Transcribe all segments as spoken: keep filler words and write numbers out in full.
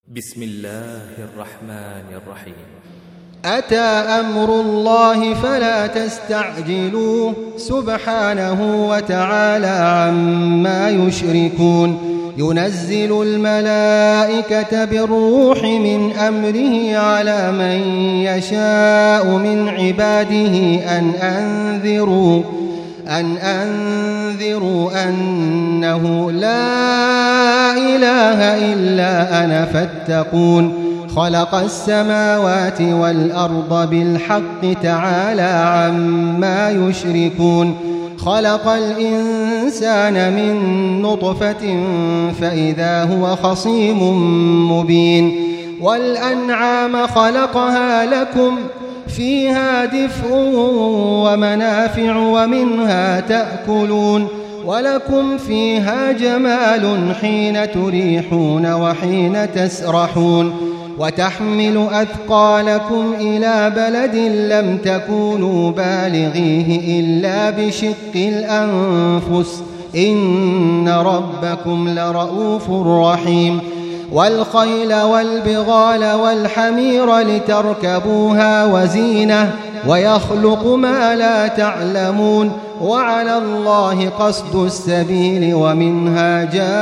بسم الله الرحمن الرحيم. أتى أمر الله فلا تستعجلوه سبحانه وتعالى عما يشركون. ينزل الملائكة بالروح من أمره على من يشاء من عباده أن أنذروا أن أنذروا أنه لا إله إلا أنا فاتقون. خلق السماوات والأرض بالحق تعالى عما يشركون. خلق الإنسان من نطفة فإذا هو خصيم مبين. والأنعام خلقها لكم فيها دفء ومنافع ومنها تأكلون ولكم فيها جمال حين تريحون وحين تسرحون. وتحمل أثقالكم إلى بلد لم تكونوا بالغيه إلا بشق الأنفس إن ربكم لرؤوف رحيم. والخيل والبغال والحمير لتركبوها وزينة ويخلق ما لا تعلمون. وعلى الله قصد السبيل ومنها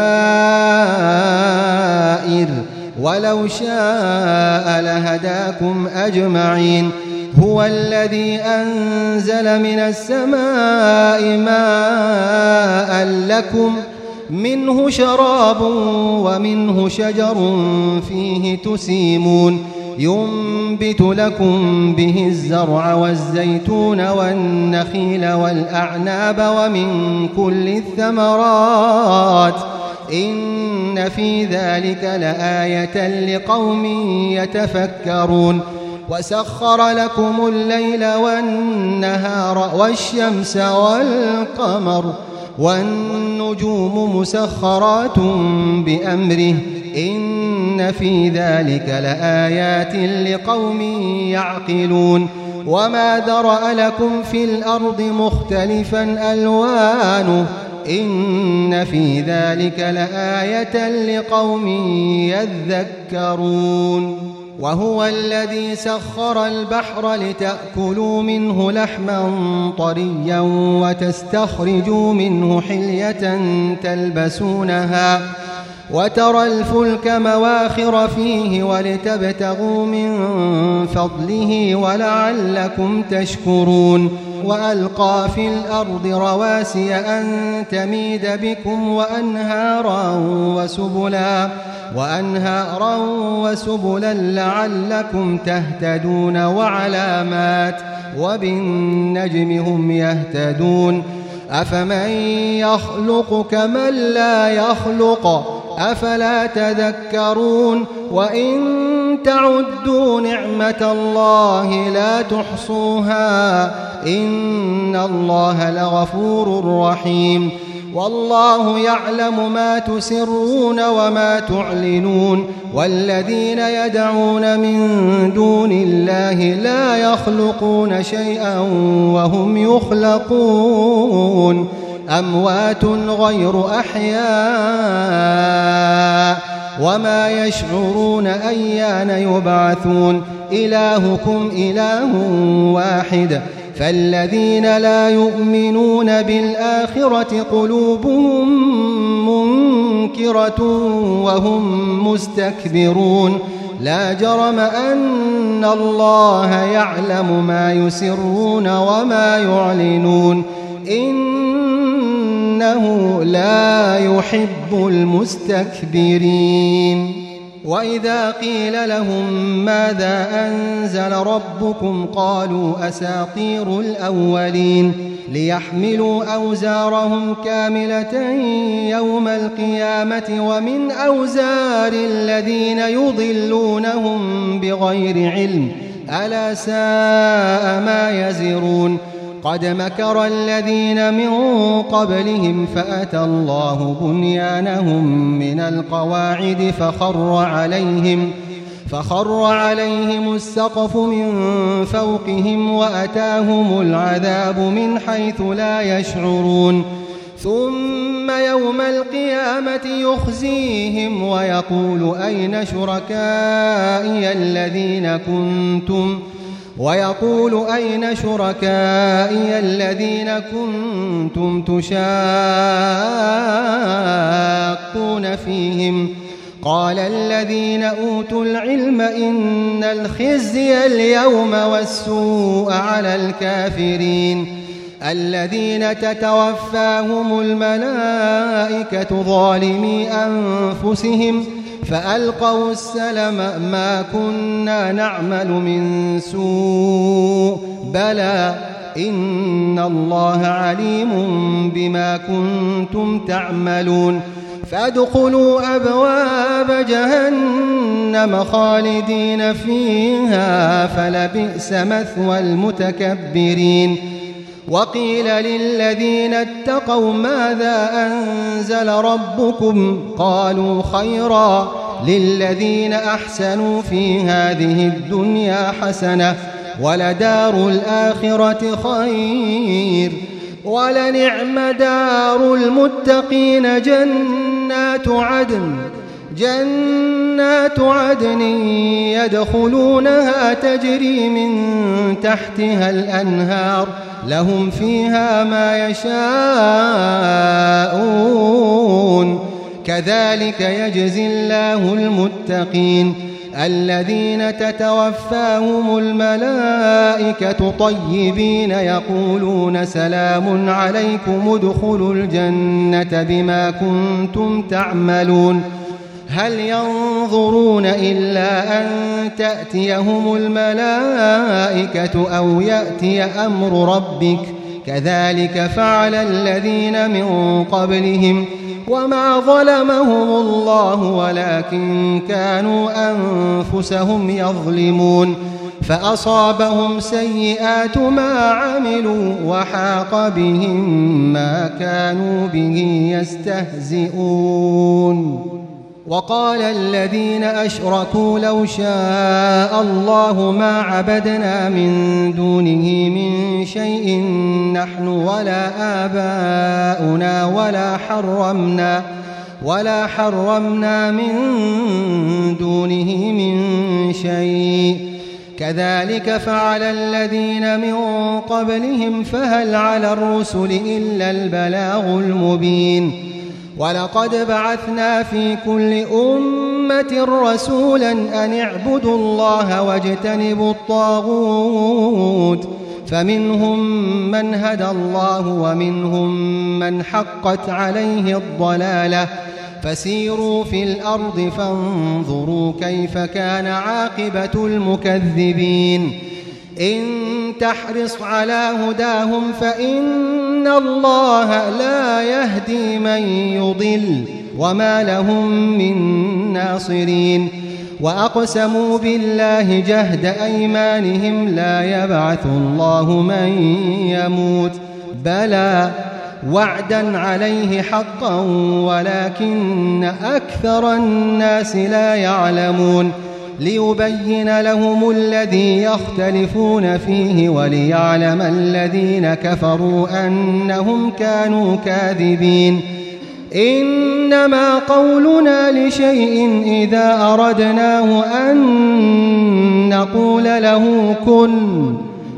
جائر ولو شاء لهداكم أجمعين. هو الذي أنزل من السماء ماء لكم منه شراب ومنه شجر فيه تسيمون. ينبت لكم به الزرع والزيتون والنخيل والأعناب ومن كل الثمرات إن في ذلك لآية لقوم يتفكرون. وسخر لكم الليل والنهار والشمس والقمر والنجوم مسخرات بأمره إن في ذلك لآيات لقوم يعقلون. وما ذرأ لكم في الأرض مختلفا ألوانه إن في ذلك لآية لقوم يذكرون. وهو الذي سخر البحر لتأكلوا منه لحما طريا وتستخرجوا منه حلية تلبسونها وترى الفلك مواخر فيه ولتبتغوا من فضله ولعلكم تشكرون. وألقى في الأرض رواسي أن تميد بكم وأنهارا وسبلا وأنهارا وسبلا لعلكم تهتدون وعلامات وبالنجم هم يهتدون. أفمن يخلق كمن لا يخلق أفلا تذكرون. وإن تعدوا نعمة الله لا تحصوها إن الله لغفور رحيم. والله يعلم ما تسرون وما تعلنون. والذين يدعون من دون الله لا يخلقون شيئا وهم يخلقون أموات غير أحياء وما يشعرون أيان يبعثون. إلهكم إله واحد فالذين لا يؤمنون بالآخرة قلوبهم منكرة وهم مستكبرون. لا جرم أن الله يعلم ما يسرون وما يعلنون إنه لا يحب المستكبرين. وإذا قيل لهم ماذا أنزل ربكم قالوا أساطير الأولين ليحملوا أوزارهم كاملة يوم القيامة ومن أوزار الذين يضلونهم بغير علم ألا ساء ما يزرون. قد مكر الذين من قبلهم فأتى الله بنيانهم من القواعد فخر عليهم فخر عليهم السقف من فوقهم وأتاهم العذاب من حيث لا يشعرون. ثم يوم القيامة يخزيهم ويقول أين شركائي الذين كنتم ويقول أين شركائي الذين كنتم تشاقون فيهم قال الذين أوتوا العلم إن الخزي اليوم والسوء على الكافرين الذين تتوفاهم الملائكة ظالمي أنفسهم فألقوا السلم ما كنا نعمل من سوء بلى إن الله عليم بما كنتم تعملون فادخلوا أبواب جهنم خالدين فيها فلبئس مثوى المتكبرين وقيل للذين اتقوا ماذا أنزل ربكم قالوا خيرا للذين أحسنوا في هذه الدنيا حسنة ولدار الآخرة خير ولنعم دار المتقين جنات عدن جنات عدن يدخلونها تجري من تحتها الأنهار لهم فيها ما يشاءون كذلك يجزي الله المتقين الذين تتوفاهم الملائكة طيبين يقولون سلام عليكم ادخلوا الجنة بما كنتم تعملون هل ينظرون إلا أن تأتيهم الملائكة أو يأتي أمر ربك كذلك فعل الذين من قبلهم وما ظلمهم الله ولكن كانوا أنفسهم يظلمون فأصابهم سيئات ما عملوا وحاق بهم ما كانوا به يستهزئون وقال الذين أشركوا لو شاء الله ما عبدنا من دونه من شيء نحن ولا آباؤنا ولا حرمنا ولا حرمنا من دونه من شيء كذلك فعل الذين من قبلهم فهل على الرسل إلا البلاغ المبين ولقد بعثنا في كل أمة رسولا أن اعبدوا الله واجتنبوا الطاغوت فمنهم من هدى الله ومنهم من حقت عليه الضلالة فسيروا في الأرض فانظروا كيف كان عاقبة المكذبين إن تحرص على هداهم فإن الله لا يهدي من يضل وما لهم من ناصرين وأقسموا بالله جهد أيمانهم لا يبعث الله من يموت بلى وعدا عليه حقا ولكن أكثر الناس لا يعلمون ليبين لهم الذي يختلفون فيه وليعلم الذين كفروا أنهم كانوا كاذبين إنما قولنا لشيء إذا أردناه أن نقول له كن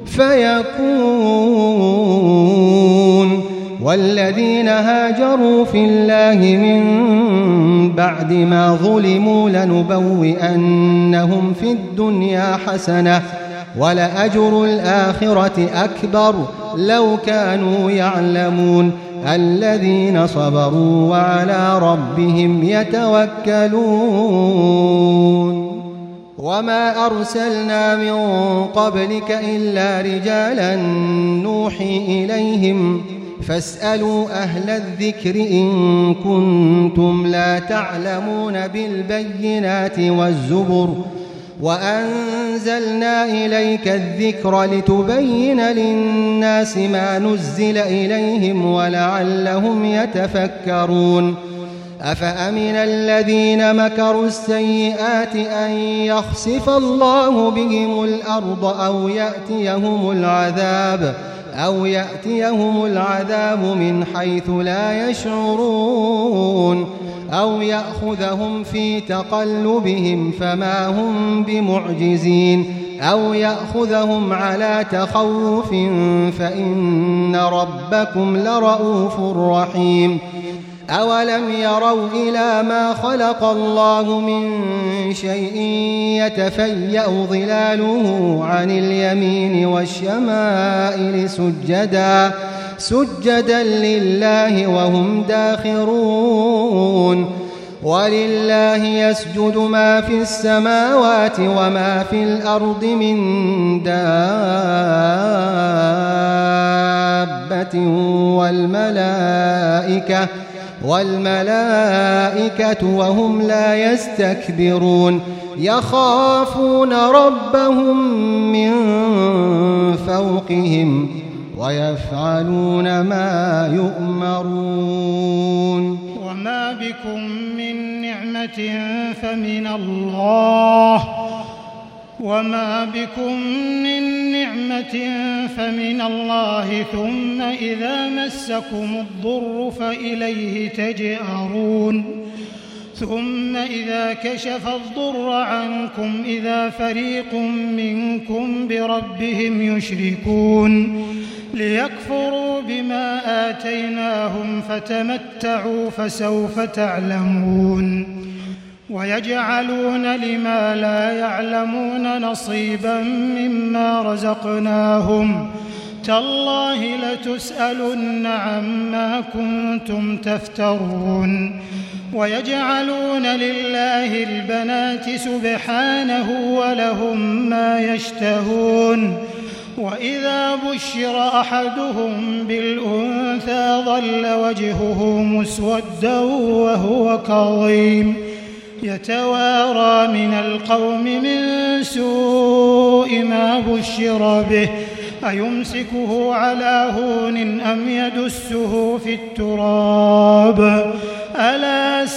فيكون والذين هاجروا في الله من بعد ما ظلموا لنبوئنهم في الدنيا حسنة ولأجر الآخرة أكبر لو كانوا يعلمون الذين صبروا وعلى ربهم يتوكلون وما أرسلنا من قبلك إلا رجالا نوحي إليهم فاسألوا أهل الذكر إن كنتم لا تعلمون بالبينات والزبر وأنزلنا إليك الذكر لتبين للناس ما نزل إليهم ولعلهم يتفكرون أفأمن الذين مكروا السيئات أن يخسف الله بهم الأرض أو يأتيهم العذاب أو يأتيهم العذاب من حيث لا يشعرون أو يأخذهم في تقلبهم فما هم بمعجزين أو يأخذهم على تخوف فإن ربكم لرؤوف رحيم أولم يروا إلى ما خلق الله من شيء يتفيأ ظلاله عن اليمين والشمائل سجدا سجدا لله وهم داخرون ولله يسجد ما في السماوات وما في الأرض من دابة والملائكة والملائكة وهم لا يستكبرون يخافون ربهم من فوقهم ويفعلون ما يؤمرون وما بكم من نعمة فمن الله وما بكم من نعمة فمن الله ثم إذا مسكم الضر فإليه تجأرون ثم إذا كشف الضر عنكم إذا فريق منكم بربهم يشركون ليكفروا بما آتيناهم فتمتعوا فسوف تعلمون ويجعلون لما لا يعلمون نصيبا مما رزقناهم تالله لتسألن عما كنتم تفترون ويجعلون لله البنات سبحانه ولهم ما يشتهون وإذا بشر أحدهم بالأنثى ظل وجهه مسودا وهو كظيم يتوارى من القوم من سوء ما بشر به أيمسكه على هون أم يدسه في التراب ألا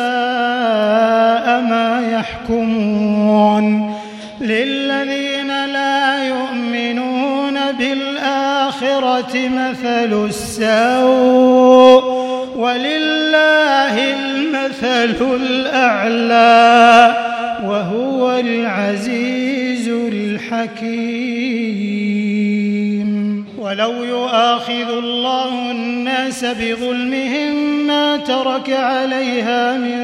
ساء ما يحكمون للذين لا يؤمنون بالآخرة مثل السوء ولله المثل الأعلى وهو العزيز الحكيم ولو يؤاخذ الله الناس بظلمهم ما ترك عليها من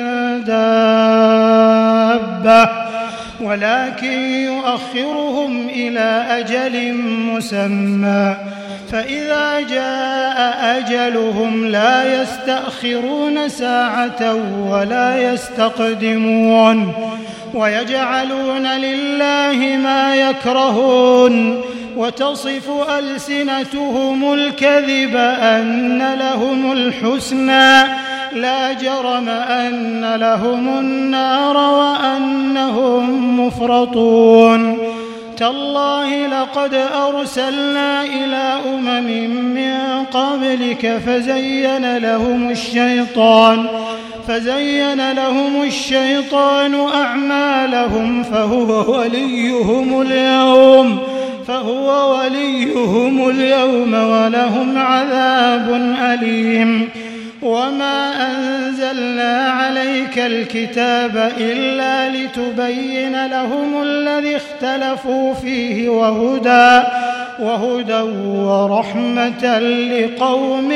دابة ولكن يؤخرهم إلى أجل مسمى فإذا جاء أجلهم لا يستأخرون ساعة ولا يستقدمون ويجعلون لله ما يكرهون وتصف ألسنتهم الكذب أن لهم الحسنى لا جرم أن لهم النار وأنهم مفرطون تالله لقد أرسلنا إلى أمم من قبلك فزين لهم الشيطان فزين لهم الشيطان أعمالهم فهو وليهم اليوم فهو وليهم اليوم ولهم عذاب أليم وما أنزلنا عليك الكتاب إلا لتبين لهم الذي اختلفوا فيه وهدى وهدى ورحمة لقوم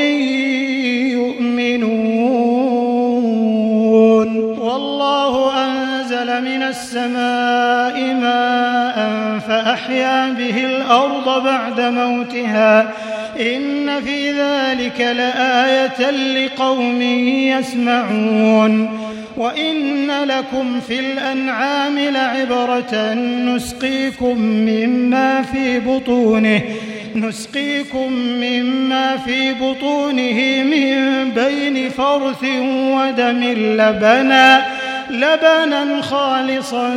يؤمنون والله أنزل من السماء ماء فأحيا به الأرض بعد موتها إن في ذلك لآية لقوم يسمعون وإن لكم في الأنعام لعبرة نسقيكم مما في بطونه نسقيكم مما في بطونه من بين فرث ودم لبنا لبنا خالصا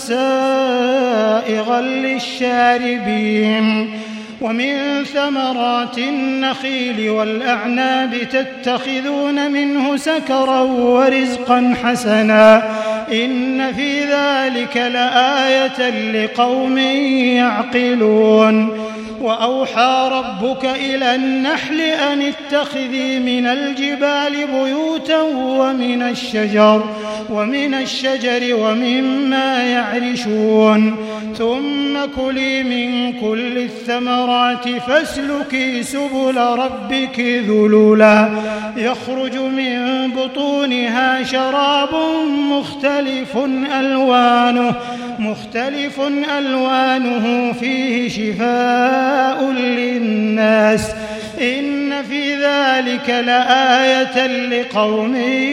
سائغا للشاربين ومن ثمرات النخيل والأعناب تتخذون منه سكرا ورزقا حسنا إن في ذلك لآية لقوم يعقلون وأوحى ربك إلى النحل أن اتخذي من الجبال بيوتا ومن الشجر ومن الشجر ومما يعرشون ثم كلي من كل الثمرات فاسلكي سبل ربك ذللا يخرج من بطونها شراب مختلف ألوانه مختلف ألوانه فيه شفاء للناس إن في ذلك لآية لقوم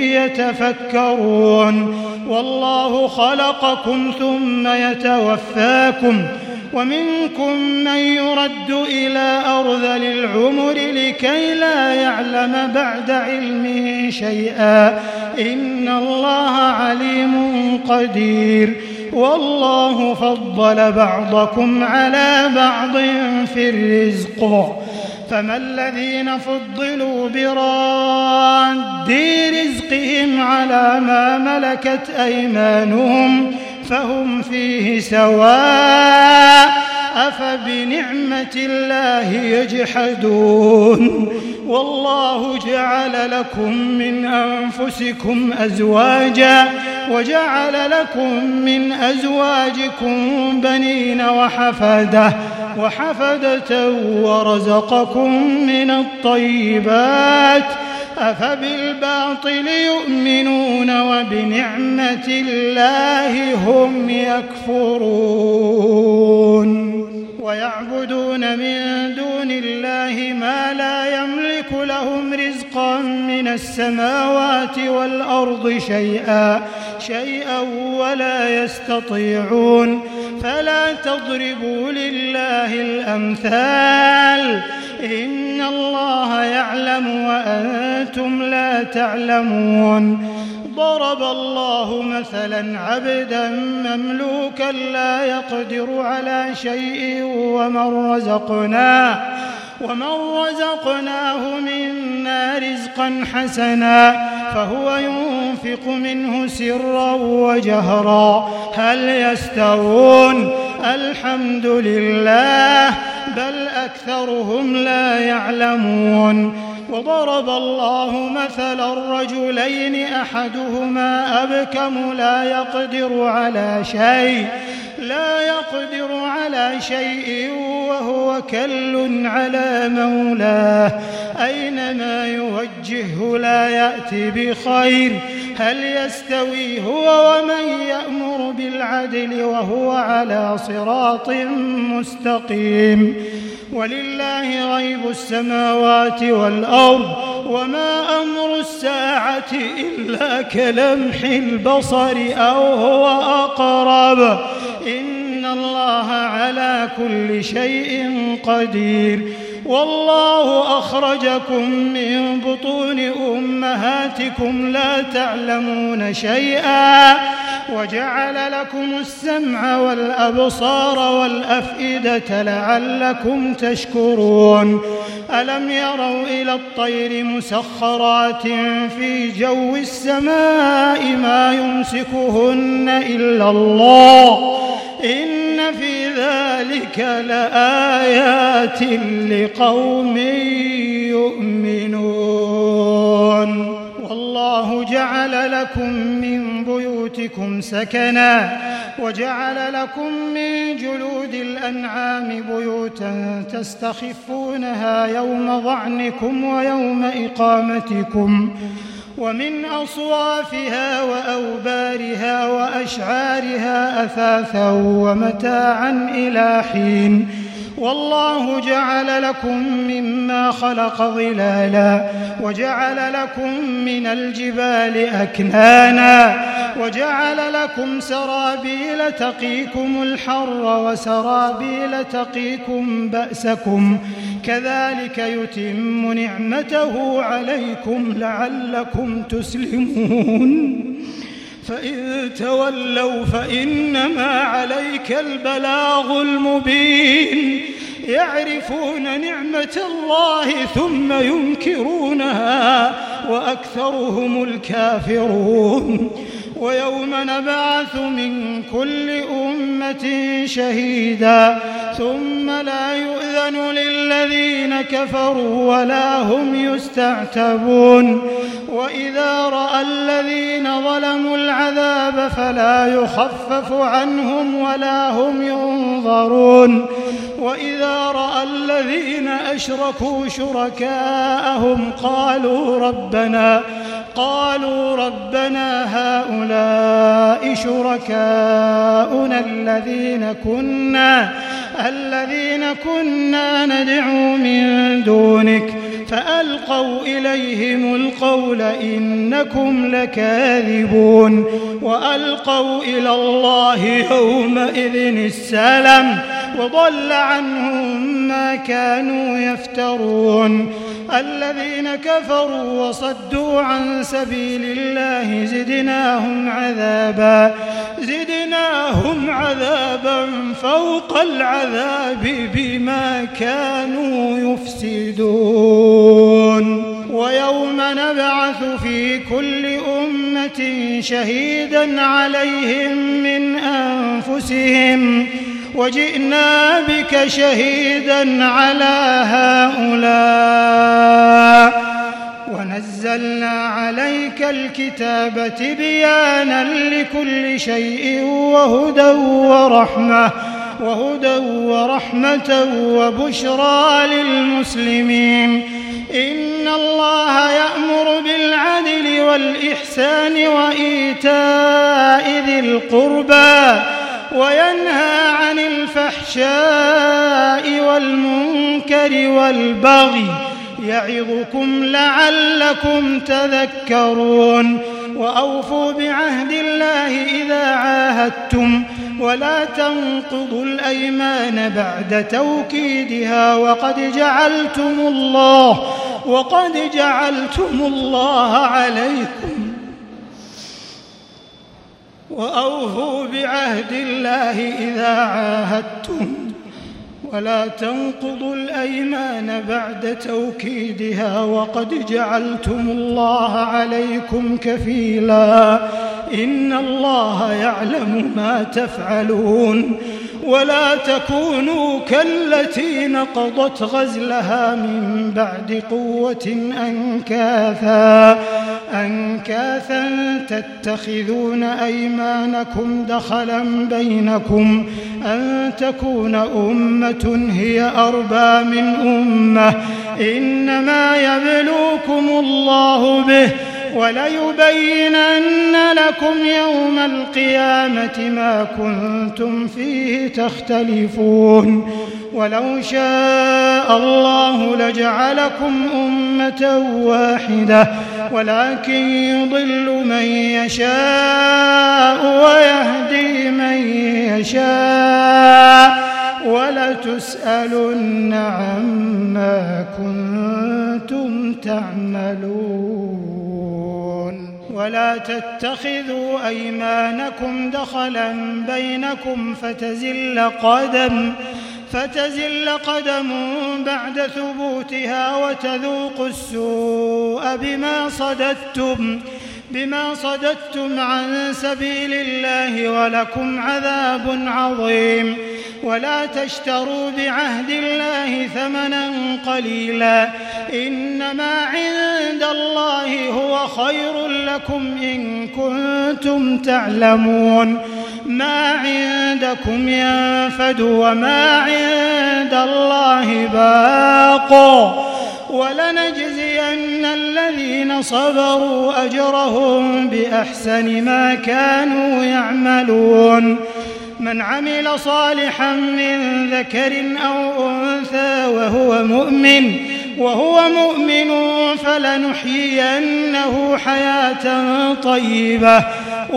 يتفكرون والله خلقكم ثم يتوفاكم ومنكم من يرد إلى أرذل العمر لكي لا يعلم بعد علم شيئا إن الله عليم قدير والله فضل بعضكم على بعض في الرزق فما الذين فضلوا براد رزقهم على ما ملكت أيمانهم فهم فيه سواء أفبنعمة الله يجحدون والله جعل لكم من أنفسكم أزواجا وجعل لكم من أزواجكم بنين وحفدة وحفدة ورزقكم من الطيبات أفبالباطل يؤمنون وبنعمة الله هم يكفرون ويعبدون من دون الله ما لا يملك لهم رزقا من السماوات والأرض شيئا شيئا ولا يستطيعون فلا تضربوا لله الأمثال إن الله يعلم وأنتم لا تعلمون ضرب الله مثلا عبدا مملوكا لا يقدر على شيء ومن رزقناه ومن رزقناه منا رزقا حسنا فهو ينفق منه سرا وجهرا هل يستوون الحمد لله بل أكثرهم لا يعلمون وضرب الله مثلا رجلين أحدهما أبكم لا يقدر على شيء لا يقدر على شيء وهو كل على مولاه أينما يوجهه لا يأتي بخير هل يستوي هو ومن يأمر بالعدل وهو على صراط مستقيم ولله غيب السماوات والأرض وما أمر الساعة إلا كلمح البصر أو هو أقرب إن الله على كل شيء قدير والله أخرجكم من بطون أمهاتكم لا تعلمون شيئا وجعل لكم السمع والأبصار والأفئدة لعلكم تشكرون ألم يروا إلى الطير مسخرات في جو السماء ما يمسكهن إلا الله إن في ذلك لآيات لقوم يؤمنون والله جعل لكم من بيوتكم سكنا وجعل لكم من جلود الأنعام بيوتا تستخفونها يوم ظعنكم ويوم إقامتكم ومن أصوافها وأوبارها وأشعارها أثاثا ومتاعا إلى حين والله جعل لكم مما خلق ظلالا وجعل لكم من الجبال أكنانا وجعل لكم سرابيل تقيكم الحر وسرابيل تقيكم بأسكم كذلك يتم نعمته عليكم لعلكم تسلمون فإن تولوا فإنما عليك البلاغ المبين يعرفون نعمة الله ثم ينكرونها وأكثرهم الكافرون ويوم نبعث من كل أمة أمة شهيدا ثم لا يؤذن للذين كفروا ولا هم يستعتبون وإذا رأى الذين ظلموا العذاب فلا يخفف عنهم ولا هم ينظرون وإذا رأى الذين أشركوا شركاءهم قالوا ربنا قالوا ربنا هؤلاء شركاؤنا الذين كنا الذين كنا ندعو من دونك فألقوا إليهم القول إنكم لكاذبون وألقوا إلى الله يومئذ السلام وضل عنهم ما كانوا يفترون الذين كفروا وصدوا عن سبيل الله زدناهم عذابا زدناهم عذابا فوق العذاب بما كانوا يفسدون ويوم نبعث في كل أمة شهيدا عليهم من أنفسهم وجئنا بك شهيدا على هؤلاء ونزلنا عليك الكتاب تبيانا لكل شيء وهدى ورحمة وهدى ورحمة وبشرى للمسلمين إن الله يأمر بالعدل والإحسان وإيتاء ذي القربى وينهى عن الفحشاء والمنكر والبغي يعظكم لعلكم تذكرون وأوفوا بعهد الله إذا عاهدتم ولا تنقضوا الأيمان بعد توكيدها وقد جعلتم الله وقد جعلتم الله عليكم وأوفوا بعهد الله إذا عاهدتم ولا تنقضوا الأيمان بعد توكيدها وقد جعلتم الله عليكم كفيلا إن الله يعلم ما تفعلون ولا تكونوا كالتي نقضت غزلها من بعد قوة أنكاثا أنكاثا تتخذون أيمانكم دخلا بينكم أن تكون أمة هي أربى من أمة إنما يبلوكم الله به وليبينن لكم يوم القيامة ما كنتم فيه تختلفون ولو شاء الله لجعلكم أمة واحدة ولكن يضل من يشاء ويهدي من يشاء ولتسألن عما كنتم تعملون ولا تتخذوا أيمانكم دخلا بينكم فتزل قدم فتزل قدم بعد ثبوتها وتذوقوا السوء بما صددتم بما صددتم عن سبيل الله ولكم عذاب عظيم ولا تشتروا بعهد الله ثمنا قليلا إنما عند الله هو خير لكم إن كنتم تعلمون ما عندكم ينفد وما عند الله باق ولنجزين الذين صبروا أجرهم بأحسن ما كانوا يعملون من عمل صالحا من ذكر أو أنثى وهو مؤمن وهو مؤمن فلنحيينه حياة طيبة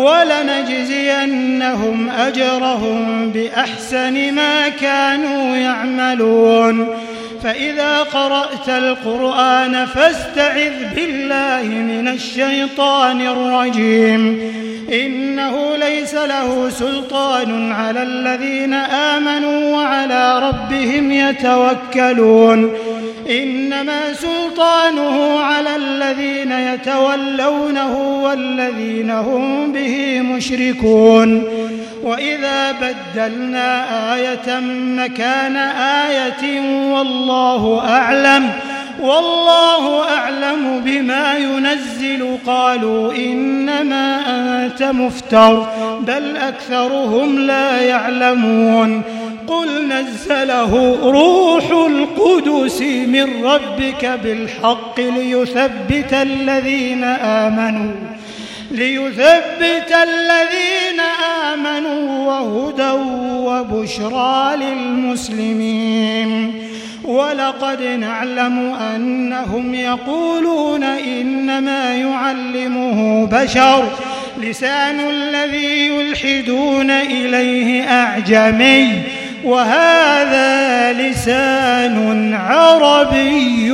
ولنجزينهم أجرهم بأحسن ما كانوا يعملون فإذا قرأت القرآن فاستعذ بالله من الشيطان الرجيم إنه ليس له سلطان على الذين آمنوا وعلى ربهم يتوكلون إنما سلطانه على الذين يتولونه والذين هم به مشركون وإذا بدلنا آية مكان آية والله أعلم والله أعلم بما ينزل قالوا إنما أنت مفتر بل أكثرهم لا يعلمون قل نزله روح القدس من ربك بالحق ليثبت الذين آمنوا ليثبت الذين آمنوا وهدى وبشرى للمسلمين ولقد نعلم أنهم يقولون إنما يعلمه بشر لسان الذي يلحدون إليه أعجمي وهذا لسان عربي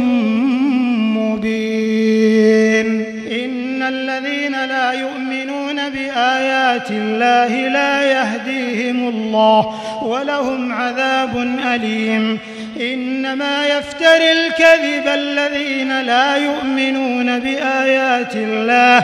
مبين إن الذين لا يؤمنون بآيات الله لا يهديهم الله ولهم عذاب أليم إنما يفتري الكذب الذين لا يؤمنون بآيات الله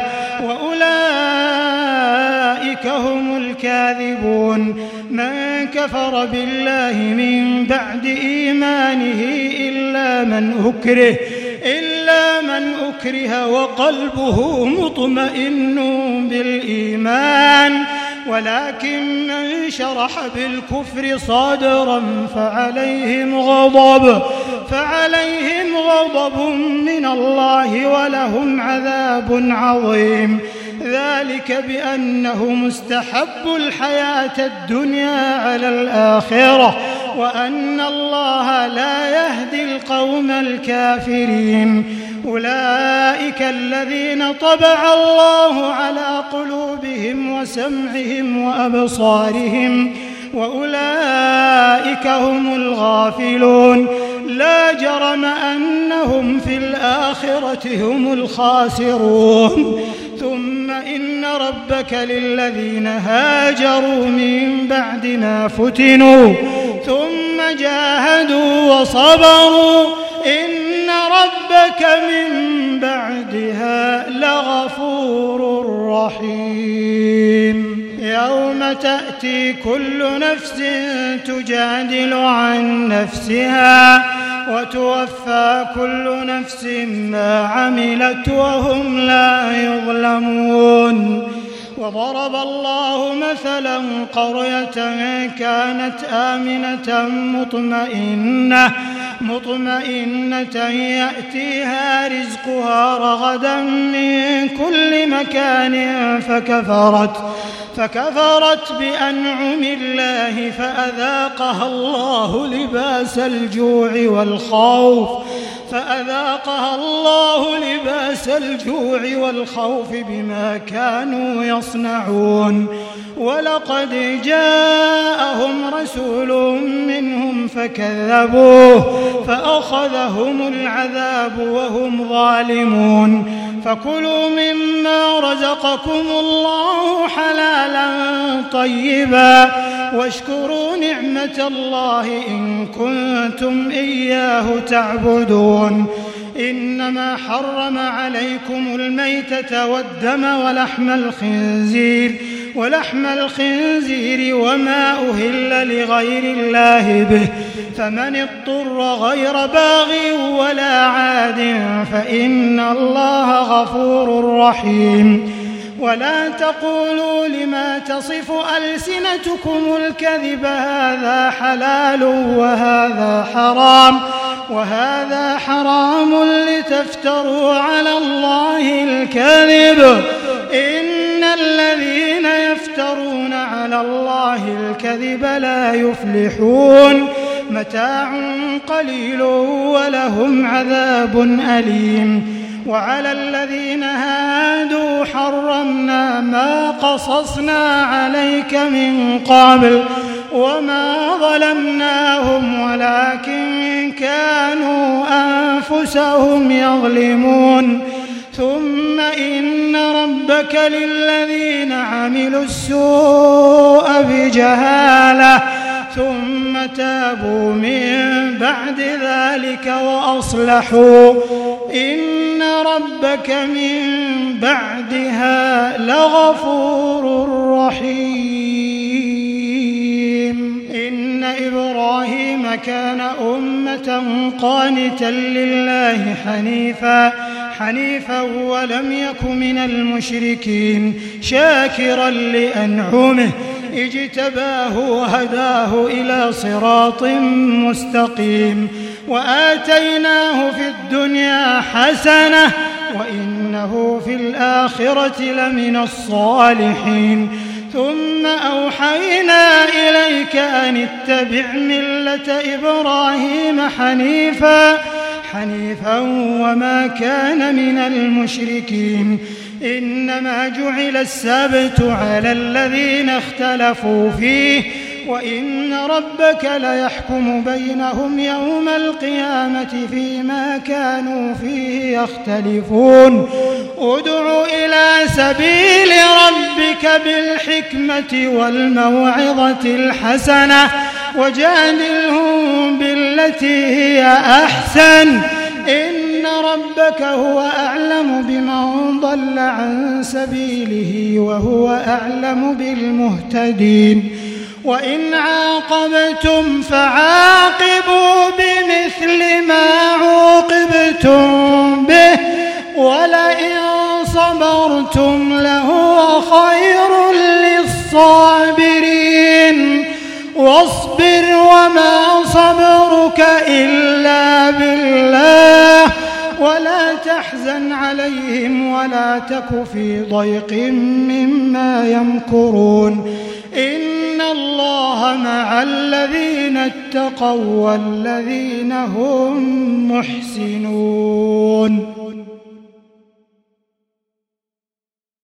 وأولئك هم الكاذبون من كفر بالله من بعد إيمانه إلا من أكره إلا من أكره وقلبه مطمئن بالإيمان ولكن من شرح بالكفر صدرا فعليهم غضب فعليهم غضب من الله ولهم عذاب عظيم ذلك بأنهم استحبوا الحياة الدنيا على الآخرة وأن الله لا يهدي القوم الكافرين أولئك الذين طبع الله على قلوبهم وسمعهم وأبصارهم وأولئك هم الغافلون لا جرم أنهم في الآخرة هم الخاسرون ثم إن ربك للذين هاجروا من بعد ما فتنوا ثم جاهدوا وصبروا إن ربك من بعدها لغفور رحيم يوم تأتي كل نفس تجادل عن نفسها وتوفى كل نفس ما عملت وهم لا يظلمون وضرب الله مثلا قرية كانت آمنة مطمئنة مطمئنة يأتيها رزقها رغدا من كل مكان فكفرت فكفرت بأنعم الله فأذاقها الله لباس الجوع والخوف فأذاقها الله لباس الجوع والخوف بما كانوا يصنعون ولقد جاءهم رسول منهم فكذبوه فأخذهم العذاب وهم ظالمون فكلوا مما رزقكم الله حلالا طيبا واشكروا نعمة الله إن كنتم إياه تعبدون إنما حرم عليكم الميتة والدم ولحم الخنزير ولحم الخنزير وما أهل لغير الله به فمن اضطر غير باغ ولا عاد فإن الله غفور رحيم ولا تقولوا لما تصف ألسنتكم الكذب هذا حلال وهذا حرام وهذا حرام لتفتروا على الله الكذب إن الذين يفترون على الله الكذب لا يفلحون متاع قليل ولهم عذاب أليم وعلى الذين هادوا حرمنا ما قصصنا عليك من قبل وما ظلمناهم ولكن كانوا أنفسهم يظلمون ثم إن ربك للذين عملوا السوء بجهالة ثم تابوا من بعد ذلك وأصلحوا إن ربك من بعدها لغفور رحيم إن إبراهيم كان أمة قانتا لله حنيفا حنيفا ولم يك من المشركين شاكرا لأنعمه اجتباه وهداه إلى صراط مستقيم وآتيناه في الدنيا حسنة وإنه في الآخرة لمن الصالحين ثم أوحينا إليك أن اتبع ملة إبراهيم حنيفا حنيفا وما كان من المشركين إنما جعل السبت على الذين اختلفوا فيه وإن ربك ليحكم بينهم يوم القيامة فيما كانوا فيه يختلفون ادع إلى سبيل ربك بالحكمة والموعظة الحسنة وجادلهم بالتي هي أحسن إن ربك هو أعلم بمن ضل عن سبيله وهو أعلم بالمهتدين وإن عاقبتم فعاقبوا بمثل ما عوقبتم به ولئن صبرتم لهو خير للصابرين واصبر وما صبرك إلا بالله ولا تحزن عليهم ولا تك في ضيق مما يمكرون إن الله مع الذين اتقوا والذين هم محسنون.